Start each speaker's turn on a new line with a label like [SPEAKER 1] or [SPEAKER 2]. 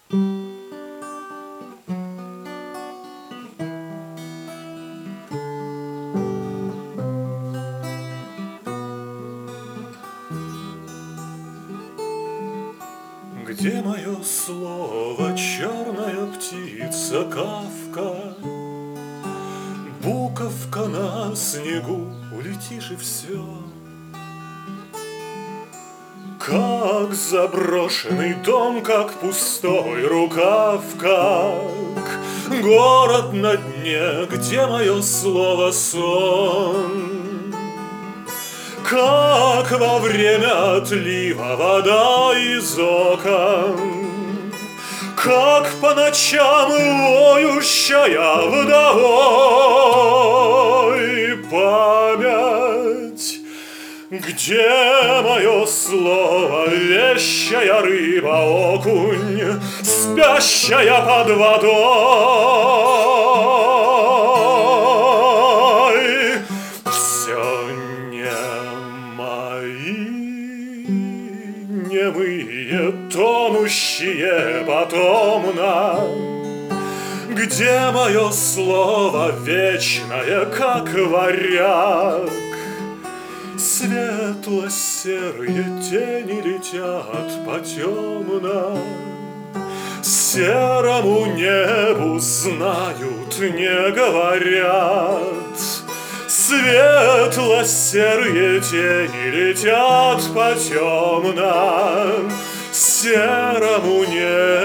[SPEAKER 1] Где мое слово, черная птица Кафка? Буковка на снегу, улетишь и все. Как заброшенный дом, как пустой рукав, как город на дне, где мое слово сон. Как во время отлива вода из окон, как по ночам воющая вдовой память. Где мое слово, вещая рыба, окунь, спящая под водой? Все немые, тонущие потомно. Где мое слово вечное, как варяг? Светло-серые тени летят по темно. Серому небу знают, не говорят. Светло-серые тени летят по темно. Серому небу